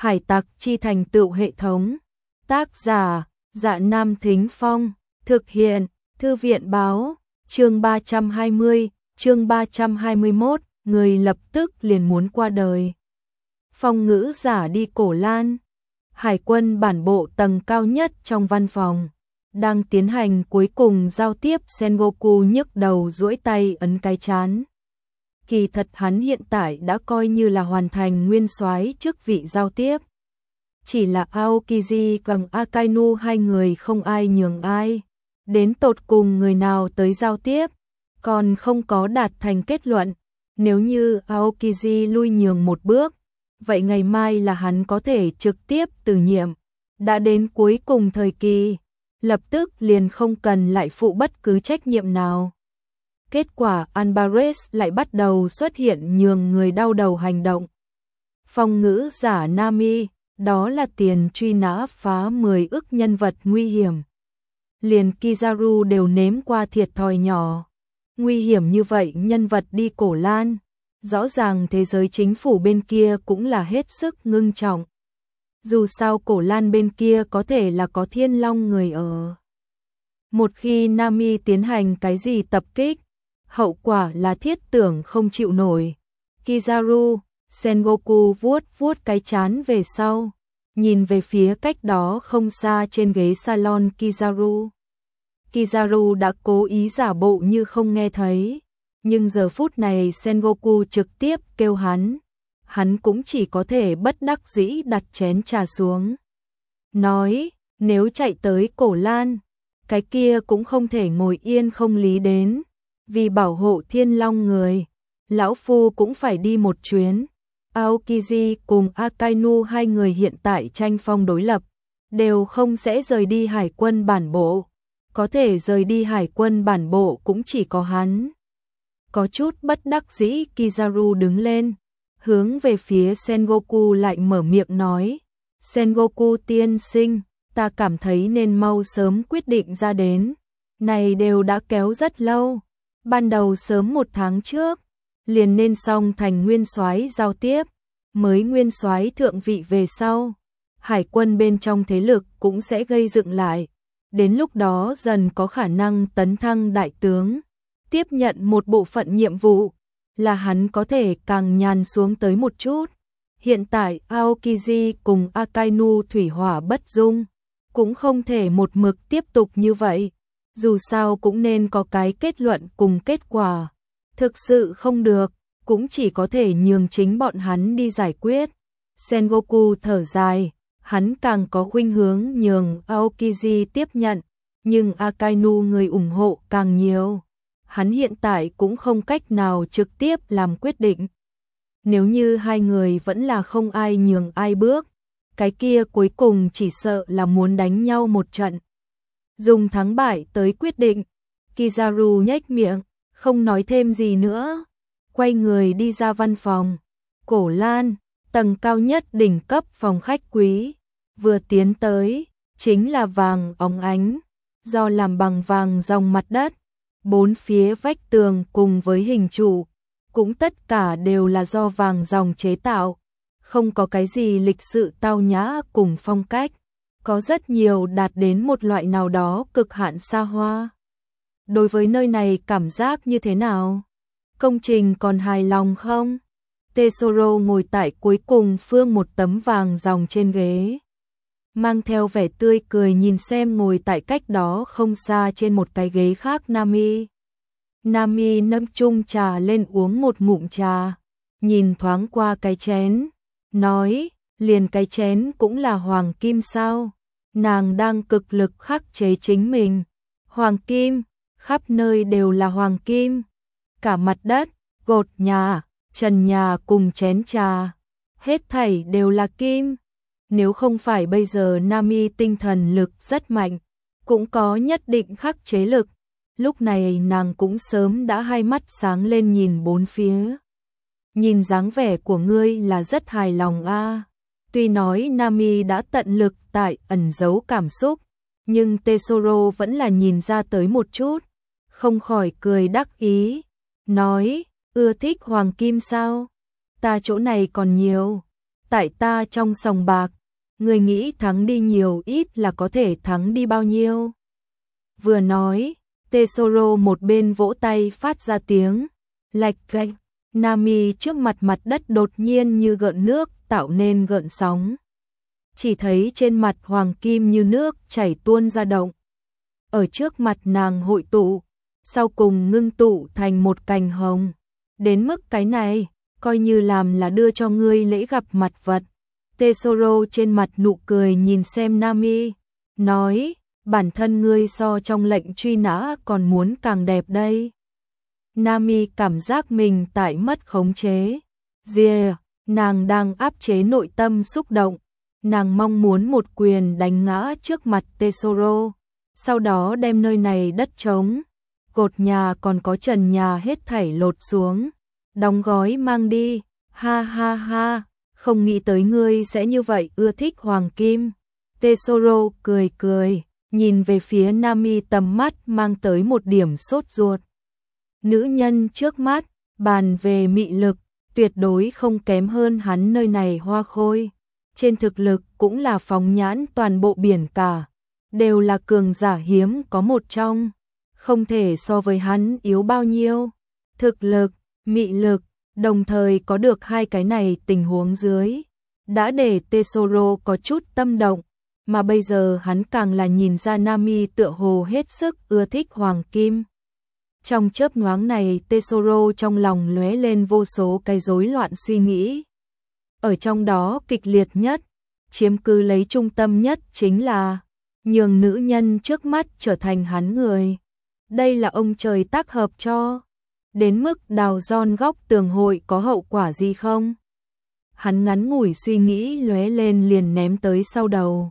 Hải tặc chi thành tựu hệ thống. Tác giả, Dạ Nam Thính Phong. Thực hiện, Thư viện báo. Chương 320, chương 321, người lập tức liền muốn qua đời. Phong ngữ giả đi Cổ Lan. Hải quân bản bộ tầng cao nhất trong văn phòng đang tiến hành cuối cùng giao tiếp. Sengoku nhức đầu duỗi tay ấn cái trán. Kỳ thật hắn hiện tại đã coi như là hoàn thành nguyên soái chức vị giao tiếp. Chỉ là Aokiji cùng Akainu hai người không ai nhường ai. Đến tột cùng người nào tới giao tiếp, còn không có đạt thành kết luận. Nếu như Aokiji lui nhường một bước, vậy ngày mai là hắn có thể trực tiếp từ nhiệm. Đã đến cuối cùng thời kỳ, lập tức liền không cần lại phụ bất cứ trách nhiệm nào. Kết quả Alvarez lại bắt đầu xuất hiện nhường người đau đầu hành động. Phong ngữ giả Nami, đó là tiền truy nã phá 10 ức nhân vật nguy hiểm. Liền Kizaru đều nếm qua thiệt thòi nhỏ. Nguy hiểm như vậy nhân vật đi Cổ Lan, rõ ràng thế giới chính phủ bên kia cũng là hết sức ngưng trọng. Dù sao Cổ Lan bên kia có thể là có Thiên Long người ở. Một khi Nami tiến hành cái gì tập kích, hậu quả là thiết tưởng không chịu nổi. Kizaru, Sengoku vuốt vuốt cái trán về sau, nhìn về phía cách đó không xa trên ghế salon Kizaru. Kizaru đã cố ý giả bộ như không nghe thấy, nhưng giờ phút này Sengoku trực tiếp kêu hắn cũng chỉ có thể bất đắc dĩ đặt chén trà xuống. Nói, nếu chạy tới Cổ Lan, cái kia cũng không thể ngồi yên không lý đến. Vì bảo hộ Thiên Long người, lão phu cũng phải đi một chuyến. Aokiji cùng Akainu hai người hiện tại tranh phong đối lập, đều không sẽ rời đi hải quân bản bộ. Có thể rời đi hải quân bản bộ cũng chỉ có hắn. Có chút bất đắc dĩ Kizaru đứng lên, hướng về phía Sengoku lại mở miệng nói. Sengoku tiên sinh, ta cảm thấy nên mau sớm quyết định ra đến. Này đều đã kéo rất lâu. Ban đầu sớm 1 tháng trước, liền nên xong thành nguyên soái giao tiếp, mới nguyên soái thượng vị về sau. Hải quân bên trong thế lực cũng sẽ gây dựng lại. Đến lúc đó dần có khả năng tấn thăng đại tướng, tiếp nhận một bộ phận nhiệm vụ, là hắn có thể càng nhàn xuống tới một chút. Hiện tại Aokiji cùng Akainu thủy hỏa bất dung, cũng không thể một mực tiếp tục như vậy. Dù sao cũng nên có cái kết luận cùng kết quả. Thực sự không được, cũng chỉ có thể nhường chính bọn hắn đi giải quyết. Sengoku thở dài, hắn càng có khuynh hướng nhường Aokiji tiếp nhận, nhưng Akainu người ủng hộ càng nhiều. Hắn hiện tại cũng không cách nào trực tiếp làm quyết định. Nếu như hai người vẫn là không ai nhường ai bước, cái kia cuối cùng chỉ sợ là muốn đánh nhau một trận. Dùng thắng bại tới quyết định. Kizaru nhếch miệng, không nói thêm gì nữa. Quay người đi ra văn phòng. Cổ Lan, tầng cao nhất đỉnh cấp phòng khách quý. Vừa tiến tới, chính là vàng óng ánh, do làm bằng vàng ròng mặt đất. 4 phía vách tường cùng với hình trụ, cũng tất cả đều là do vàng ròng chế tạo. Không có cái gì lịch sự tao nhã cùng phong cách. Có rất nhiều đạt đến một loại nào đó cực hạn xa hoa. Đối với nơi này cảm giác như thế nào? Công trình còn hài lòng không? Tesoro ngồi tại cuối cùng phương một tấm vàng ròng trên ghế, mang theo vẻ tươi cười nhìn xem ngồi tại cách đó không xa trên một cái ghế khác Nami. Nami nâng chung trà lên uống một ngụm trà, nhìn thoáng qua cái chén, nói, liền cái chén cũng là hoàng kim sao? Nàng đang cực lực khắc chế chính mình. Hoàng kim, khắp nơi đều là hoàng kim. Cả mặt đất, gột nhà, trần nhà cùng chén trà, hết thảy đều là kim. Nếu không phải bây giờ Nami tinh thần lực rất mạnh, cũng có nhất định khắc chế lực, lúc này nàng cũng sớm đã hai mắt sáng lên nhìn bốn phía. Nhìn dáng vẻ của ngươi là rất hài lòng a. Tuy nói Nami đã tận lực tại ẩn giấu cảm xúc, nhưng Tesoro vẫn là nhìn ra tới một chút, không khỏi cười đắc ý, nói, ưa thích hoàng kim sao? Ta chỗ này còn nhiều, tại ta trong sòng bạc, ngươi nghĩ thắng đi nhiều ít là có thể thắng đi bao nhiêu. Vừa nói, Tesoro một bên vỗ tay phát ra tiếng lạch cạch. Nami trước mặt mặt đất đột nhiên như gợn nước tạo nên gợn sóng. Chỉ thấy trên mặt hoàng kim như nước chảy tuôn ra động. Ở trước mặt nàng hội tụ, sau cùng ngưng tụ thành một cành hồng. Đến mức cái này, coi như làm là đưa cho ngươi lễ gặp mặt vật. Tesoro trên mặt nụ cười nhìn xem Nami, nói, bản thân ngươi so trong lệnh truy nã còn muốn càng đẹp đây. Nami cảm giác mình tại mất khống chế. Nàng đang áp chế nội tâm xúc động. Nàng mong muốn một quyền đánh ngã trước mặt Tesoro, sau đó đem nơi này đất trống, cột nhà còn có trần nhà hết thảy lột xuống, đóng gói mang đi. Ha ha ha, không nghĩ tới ngươi sẽ như vậy ưa thích hoàng kim. Tesoro cười cười, nhìn về phía Nami, tầm mắt mang tới một điểm sốt ruột. Nữ nhân trước mắt, bàn về mị lực, tuyệt đối không kém hơn hắn nơi này hoa khôi. Trên thực lực cũng là phóng nhãn toàn bộ biển cả, đều là cường giả hiếm có một trong, không thể so với hắn yếu bao nhiêu. Thực lực, mị lực, đồng thời có được hai cái này tình huống dưới, đã để Tesoro có chút tâm động, mà bây giờ hắn càng là nhìn ra Nami tựa hồ hết sức ưa thích hoàng kim. Trong chớp nhoáng này, Tesoro trong lòng lóe lên vô số cái rối loạn suy nghĩ. Ở trong đó kịch liệt nhất, chiếm cứ lấy trung tâm nhất chính là nhường nữ nhân trước mắt trở thành hắn người. Đây là ông trời tác hợp cho. Đến mức đào giòn góc tường hội có hậu quả gì không? Hắn ngắn ngủi suy nghĩ lóe lên liền ném tới sau đầu.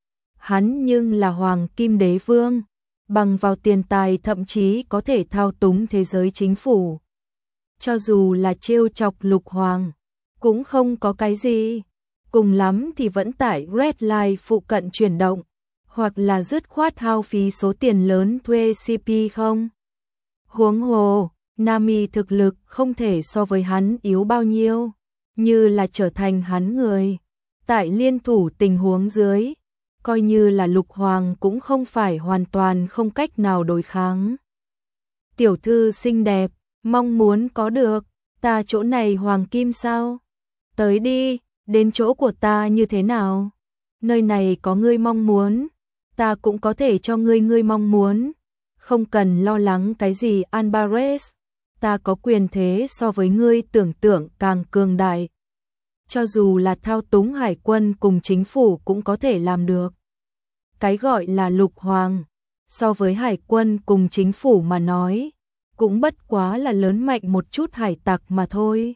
Hắn nhưng là hoàng kim đế vương, bằng vào tiền tài thậm chí có thể thao túng thế giới chính phủ. Cho dù là trêu chọc lục hoàng, cũng không có cái gì, cùng lắm thì vẫn tại Red Light phụ cận chuyển động, hoặc là dứt khoát hao phí số tiền lớn thuê CP không. Huống hồ, Nami thực lực không thể so với hắn yếu bao nhiêu, như là trở thành hắn người. Tại liên thủ tình huống dưới, coi như là lục hoàng cũng không phải hoàn toàn không cách nào đối kháng. Tiểu thư xinh đẹp, mong muốn có được, ta chỗ này hoàng kim sao? Tới đi, đến chỗ của ta như thế nào? Nơi này có ngươi mong muốn, ta cũng có thể cho ngươi mong muốn. Không cần lo lắng cái gì Alvarez, ta có quyền thế so với ngươi tưởng tượng càng cường đại. Cho dù là thao túng hải quân cùng chính phủ cũng có thể làm được. Cái gọi là lục hoàng, so với hải quân cùng chính phủ mà nói, cũng bất quá là lớn mạnh một chút hải tặc mà thôi.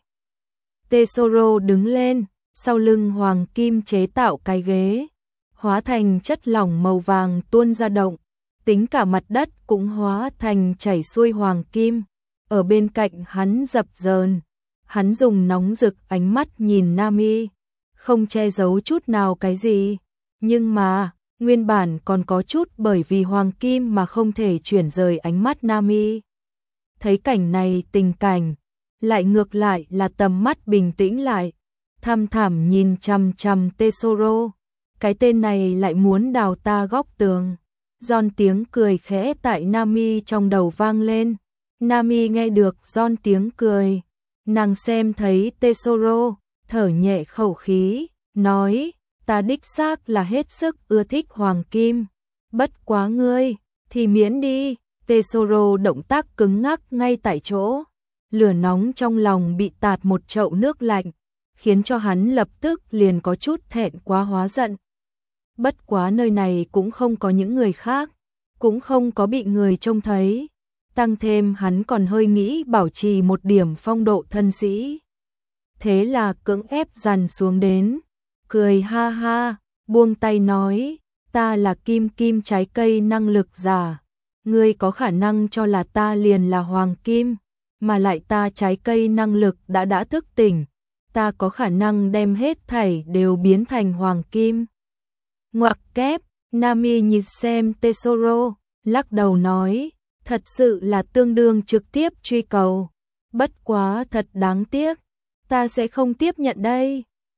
Tesoro đứng lên, sau lưng hoàng kim chế tạo cái ghế, hóa thành chất lỏng màu vàng tuôn ra động, tính cả mặt đất cũng hóa thành chảy xuôi hoàng kim. Ở bên cạnh hắn dập dờn, hắn dùng nóng rực ánh mắt nhìn Nami, không che giấu chút nào cái gì, nhưng mà nguyên bản còn có chút bởi vì hoàng kim mà không thể chuyển rời ánh mắt Nami. Thấy cảnh này, tình cảnh lại ngược lại là tầm mắt bình tĩnh lại, thăm thẳm nhìn chằm chằm Tesoro. Cái tên này lại muốn đào ta góc tường. Giòn tiếng cười khẽ tại Nami trong đầu vang lên. Nami nghe được giòn tiếng cười, nàng xem thấy Tesoro, thở nhẹ khẩu khí, nói, ta đích xác là hết sức ưa thích hoàng kim, bất quá ngươi thì miễn đi. Tesoro động tác cứng ngắc ngay tại chỗ, lửa nóng trong lòng bị tạt một chậu nước lạnh, khiến cho hắn lập tức liền có chút thẹn quá hóa giận. Bất quá nơi này cũng không có những người khác, cũng không có bị người trông thấy, tăng thêm hắn còn hơi nghĩ bảo trì một điểm phong độ thân sĩ. Thế là cưỡng ép dằn xuống đến, cười ha ha, buông tay nói, ta là kim kim trái cây năng lực giả, ngươi có khả năng cho là ta liền là hoàng kim, mà lại ta trái cây năng lực đã thức tỉnh, ta có khả năng đem hết thảy đều biến thành hoàng kim. Ngoặc kép, Nami nhìn xem Tesoro, lắc đầu nói, thật sự là tương đương trực tiếp truy cầu, bất quá thật đáng tiếc, ta sẽ không tiếp nhận đây.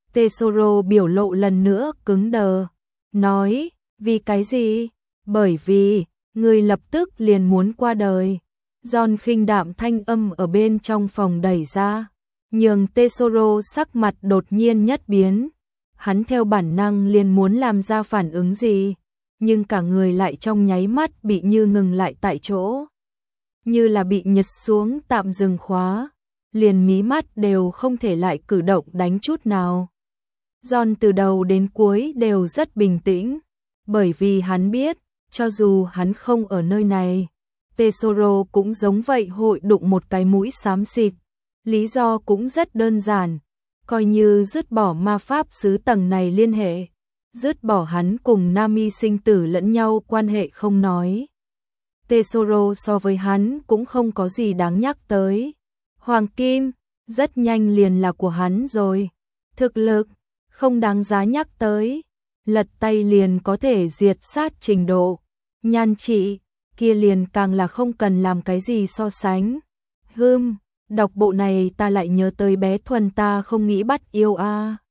Tesoro biểu lộ lần nữa cứng đờ, nói, vì cái gì? Bởi vì, người lập tức liền muốn qua đời. John khinh đạm thanh âm ở bên trong phòng đẩy ra, nhường Tesoro sắc mặt đột nhiên nhất biến. Hắn theo bản năng liền muốn làm ra phản ứng gì, nhưng cả người lại trong nháy mắt bị như ngừng lại tại chỗ. Như là bị nhấn xuống tạm dừng khóa, liền mí mắt đều không thể lại cử động đánh chút nào. John từ đầu đến cuối đều rất bình tĩnh, bởi vì hắn biết, cho dù hắn không ở nơi này, Tesoro cũng giống vậy hội đụng một cái mũi xám xịt. Lý do cũng rất đơn giản, coi như dứt bỏ ma pháp sứ tầng này liên hệ, dứt bỏ hắn cùng Nami sinh tử lẫn nhau quan hệ không nói. Tesoro so với hắn cũng không có gì đáng nhắc tới. Hoàng kim, rất nhanh liền là của hắn rồi. Thực lực, không đáng giá nhắc tới. Lật tay liền có thể diệt sát trình độ. Nhan trị, kia liền càng là không cần làm cái gì so sánh. Đọc bộ này ta lại nhớ tới bé Thuần ta không nghĩ bắt yêu a.